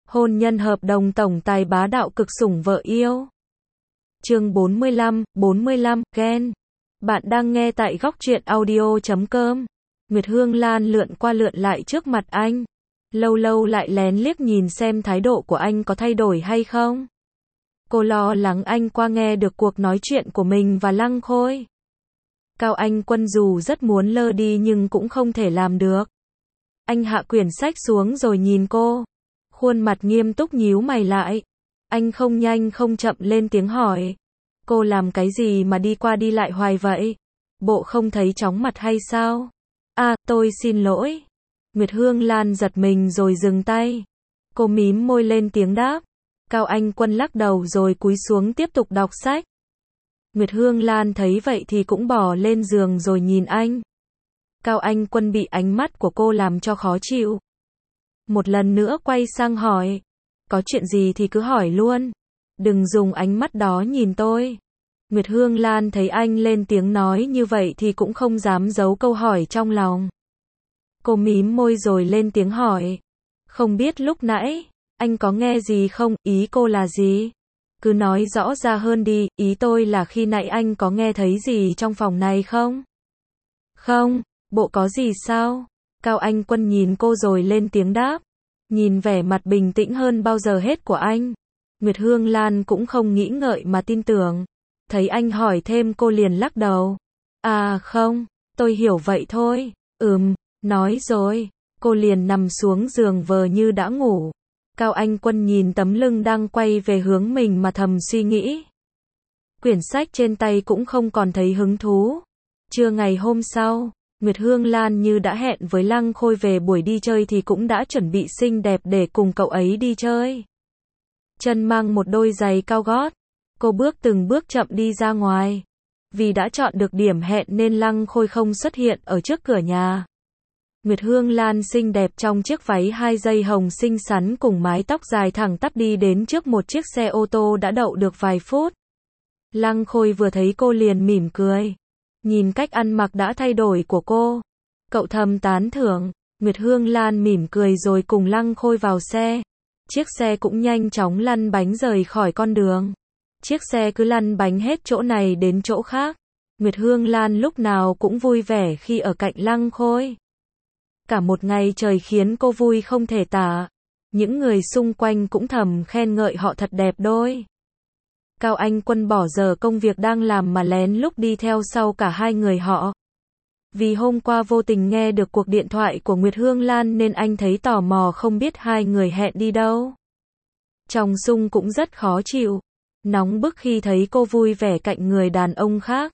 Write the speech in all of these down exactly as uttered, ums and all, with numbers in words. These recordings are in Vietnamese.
Hôn nhân hợp đồng tổng tài bá đạo cực sủng vợ yêu. Chương bốn mươi lăm, bốn mươi lăm, ghen. Bạn đang nghe tại góc truyện audio chấm com. Nguyệt Hương Lan lượn qua lượn lại trước mặt anh. Lâu lâu lại lén liếc nhìn xem thái độ của anh có thay đổi hay không. Cô lo lắng anh qua nghe được cuộc nói chuyện của mình và Lăng Khôi. Cao Anh Quân dù rất muốn lơ đi nhưng cũng không thể làm được. Anh hạ quyển sách xuống rồi nhìn cô. Khuôn mặt nghiêm túc nhíu mày lại. Anh không nhanh không chậm lên tiếng hỏi. Cô làm cái gì mà đi qua đi lại hoài vậy? Bộ không thấy chóng mặt hay sao? À, tôi xin lỗi. Nguyệt Hương Lan giật mình rồi dừng tay. Cô mím môi lên tiếng đáp. Cao Anh Quân lắc đầu rồi cúi xuống tiếp tục đọc sách. Nguyệt Hương Lan thấy vậy thì cũng bò lên giường rồi nhìn anh. Cao Anh Quân bị ánh mắt của cô làm cho khó chịu. Một lần nữa quay sang hỏi. Có chuyện gì thì cứ hỏi luôn. Đừng dùng ánh mắt đó nhìn tôi. Nguyệt Hương Lan thấy anh lên tiếng nói như vậy thì cũng không dám giấu câu hỏi trong lòng. Cô mím môi rồi lên tiếng hỏi. Không biết lúc nãy, anh có nghe gì không, ý cô là gì? Cứ nói rõ ra hơn đi, ý tôi là khi nãy anh có nghe thấy gì trong phòng này không? Không, bộ có gì sao? Cao Anh Quân nhìn cô rồi lên tiếng đáp. Nhìn vẻ mặt bình tĩnh hơn bao giờ hết của anh. Nguyệt Hương Lan cũng không nghĩ ngợi mà tin tưởng. Thấy anh hỏi thêm cô liền lắc đầu. À không, tôi hiểu vậy thôi. Ừm, nói rồi. Cô liền nằm xuống giường vờ như đã ngủ. Cao Anh Quân nhìn tấm lưng đang quay về hướng mình mà thầm suy nghĩ. Quyển sách trên tay cũng không còn thấy hứng thú. Trưa ngày hôm sau, Nguyệt Hương Lan như đã hẹn với Lăng Khôi về buổi đi chơi thì cũng đã chuẩn bị xinh đẹp để cùng cậu ấy đi chơi. Chân mang một đôi giày cao gót, cô bước từng bước chậm đi ra ngoài. Vì đã chọn được điểm hẹn nên Lăng Khôi không xuất hiện ở trước cửa nhà. Nguyệt Hương Lan xinh đẹp trong chiếc váy hai dây hồng xinh xắn cùng mái tóc dài thẳng tắp đi đến trước một chiếc xe ô tô đã đậu được vài phút. Lăng Khôi vừa thấy cô liền mỉm cười. Nhìn cách ăn mặc đã thay đổi của cô, cậu thầm tán thưởng. Nguyệt Hương Lan mỉm cười rồi cùng Lăng Khôi vào xe. Chiếc xe cũng nhanh chóng lăn bánh rời khỏi con đường. Chiếc xe cứ lăn bánh hết chỗ này đến chỗ khác. Nguyệt Hương Lan lúc nào cũng vui vẻ khi ở cạnh Lăng Khôi. Cả một ngày trời khiến cô vui không thể tả. Những người xung quanh cũng thầm khen ngợi họ thật đẹp đôi. Cao Anh Quân bỏ giờ công việc đang làm mà lén lút đi theo sau cả hai người họ. Vì hôm qua vô tình nghe được cuộc điện thoại của Nguyệt Hương Lan nên anh thấy tò mò không biết hai người hẹn đi đâu. Trong Sung cũng rất khó chịu. Nóng bức khi thấy cô vui vẻ cạnh người đàn ông khác.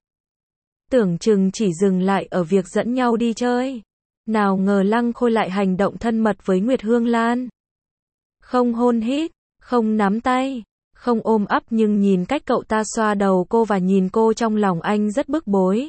Tưởng chừng chỉ dừng lại ở việc dẫn nhau đi chơi. Nào ngờ Lăng Khôi lại hành động thân mật với Nguyệt Hương Lan. Không hôn hít, không nắm tay, không ôm ấp nhưng nhìn cách cậu ta xoa đầu cô và nhìn cô trong lòng anh rất bức bối.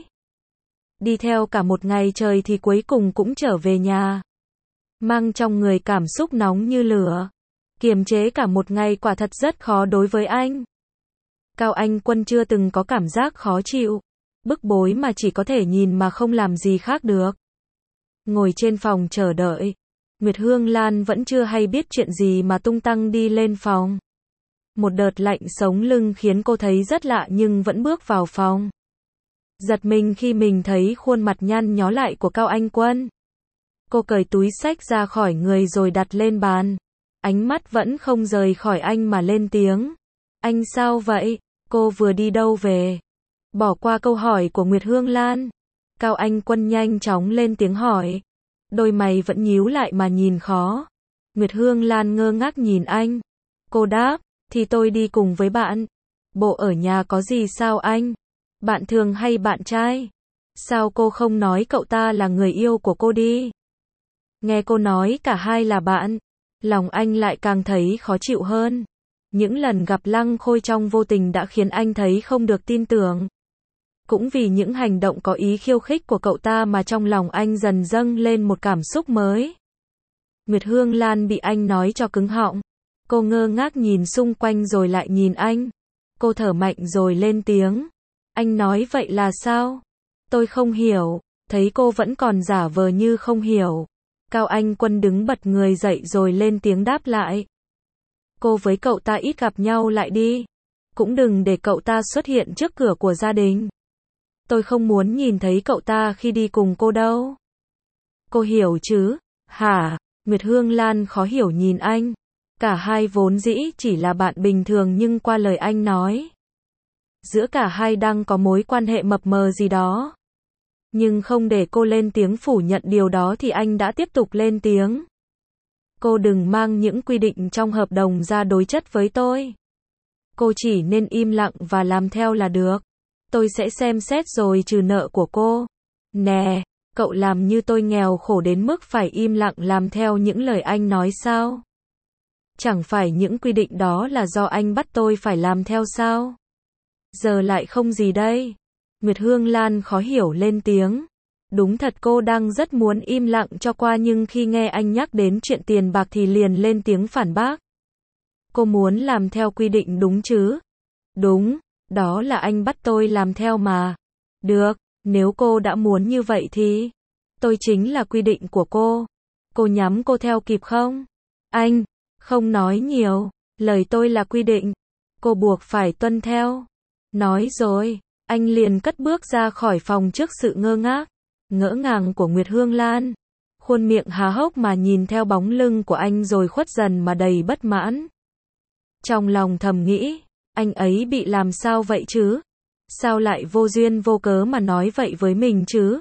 Đi theo cả một ngày trời thì cuối cùng cũng trở về nhà. Mang trong người cảm xúc nóng như lửa. Kiềm chế cả một ngày quả thật rất khó đối với anh. Cao Anh Quân chưa từng có cảm giác khó chịu, bức bối mà chỉ có thể nhìn mà không làm gì khác được. Ngồi trên phòng chờ đợi, Nguyệt Hương Lan vẫn chưa hay biết chuyện gì mà tung tăng đi lên phòng. Một đợt lạnh sống lưng khiến cô thấy rất lạ nhưng vẫn bước vào phòng. Giật mình khi mình thấy khuôn mặt nhăn nhó lại của Cao Anh Quân. Cô cởi túi xách ra khỏi người rồi đặt lên bàn. Ánh mắt vẫn không rời khỏi anh mà lên tiếng. Anh sao vậy? Cô vừa đi đâu về? Bỏ qua câu hỏi của Nguyệt Hương Lan. Cao Anh Quân nhanh chóng lên tiếng hỏi. Đôi mày vẫn nhíu lại mà nhìn khó. Nguyệt Hương Lan ngơ ngác nhìn anh. Cô đáp, thì tôi đi cùng với bạn. Bộ ở nhà có gì sao anh? Bạn thường hay bạn trai? Sao cô không nói cậu ta là người yêu của cô đi? Nghe cô nói cả hai là bạn, lòng anh lại càng thấy khó chịu hơn. Những lần gặp Lăng Khôi trong vô tình đã khiến anh thấy không được tin tưởng. Cũng vì những hành động có ý khiêu khích của cậu ta mà trong lòng anh dần dâng lên một cảm xúc mới. Nguyệt Hương Lan bị anh nói cho cứng họng. Cô ngơ ngác nhìn xung quanh rồi lại nhìn anh. Cô thở mạnh rồi lên tiếng. Anh nói vậy là sao? Tôi không hiểu. Thấy cô vẫn còn giả vờ như không hiểu. Cao Anh Quân đứng bật người dậy rồi lên tiếng đáp lại. cô với cậu ta ít gặp nhau lại đi. Cũng đừng để cậu ta xuất hiện trước cửa của gia đình. Tôi không muốn nhìn thấy cậu ta khi đi cùng cô đâu. Cô hiểu chứ? Hả? Nguyệt Hương Lan khó hiểu nhìn anh. Cả hai vốn dĩ chỉ là bạn bình thường nhưng qua lời anh nói, giữa cả hai đang có mối quan hệ mập mờ gì đó. Nhưng không để cô lên tiếng phủ nhận điều đó thì anh đã tiếp tục lên tiếng. Cô đừng mang những quy định trong hợp đồng ra đối chất với tôi. Cô chỉ nên im lặng và làm theo là được. Tôi sẽ xem xét rồi trừ nợ của cô. Nè, cậu làm như tôi nghèo khổ đến mức phải im lặng làm theo những lời anh nói sao? Chẳng phải những quy định đó là do anh bắt tôi phải làm theo sao? Giờ lại không gì đây? Nguyệt Hương Lan khó hiểu lên tiếng. Đúng thật cô đang rất muốn im lặng cho qua nhưng khi nghe anh nhắc đến chuyện tiền bạc thì liền lên tiếng phản bác. Cô muốn làm theo quy định đúng chứ? Đúng, đó là anh bắt tôi làm theo mà. Được, nếu cô đã muốn như vậy thì tôi chính là quy định của cô. Cô nhắm cô theo kịp không? Anh, không nói nhiều, lời tôi là quy định. Cô buộc phải tuân theo. Nói rồi, anh liền cất bước ra khỏi phòng trước sự ngơ ngác, ngỡ ngàng của Nguyệt Hương Lan. Khuôn miệng há hốc mà nhìn theo bóng lưng của anh rồi khuất dần mà đầy bất mãn. Trong lòng thầm nghĩ, anh ấy bị làm sao vậy chứ? Sao lại vô duyên vô cớ mà nói vậy với mình chứ?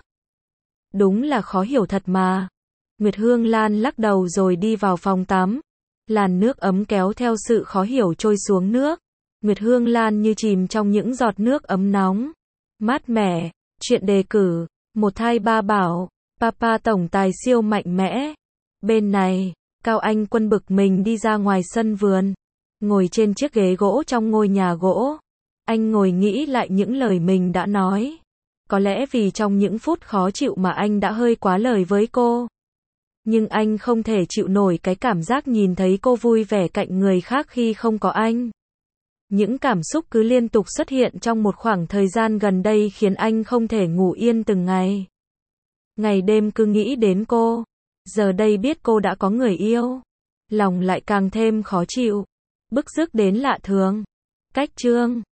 Đúng là khó hiểu thật mà. Nguyệt Hương Lan lắc đầu rồi đi vào phòng tắm. Làn nước ấm kéo theo sự khó hiểu trôi xuống nước. Nguyệt Hương Lan như chìm trong những giọt nước ấm nóng, mát mẻ. Chuyện đề cử, một thai ba bảo, Papa tổng tài siêu mạnh mẽ. Bên này, Cao Anh Quân bực mình đi ra ngoài sân vườn, ngồi trên chiếc ghế gỗ trong ngôi nhà gỗ. Anh ngồi nghĩ lại những lời mình đã nói. Có lẽ vì trong những phút khó chịu mà anh đã hơi quá lời với cô. Nhưng anh không thể chịu nổi cái cảm giác nhìn thấy cô vui vẻ cạnh người khác khi không có anh. Những cảm xúc cứ liên tục xuất hiện trong một khoảng thời gian gần đây khiến anh không thể ngủ yên từng ngày. Ngày đêm cứ nghĩ đến cô. Giờ đây biết cô đã có người yêu, lòng lại càng thêm khó chịu, bức rứt đến lạ thường. Cách chương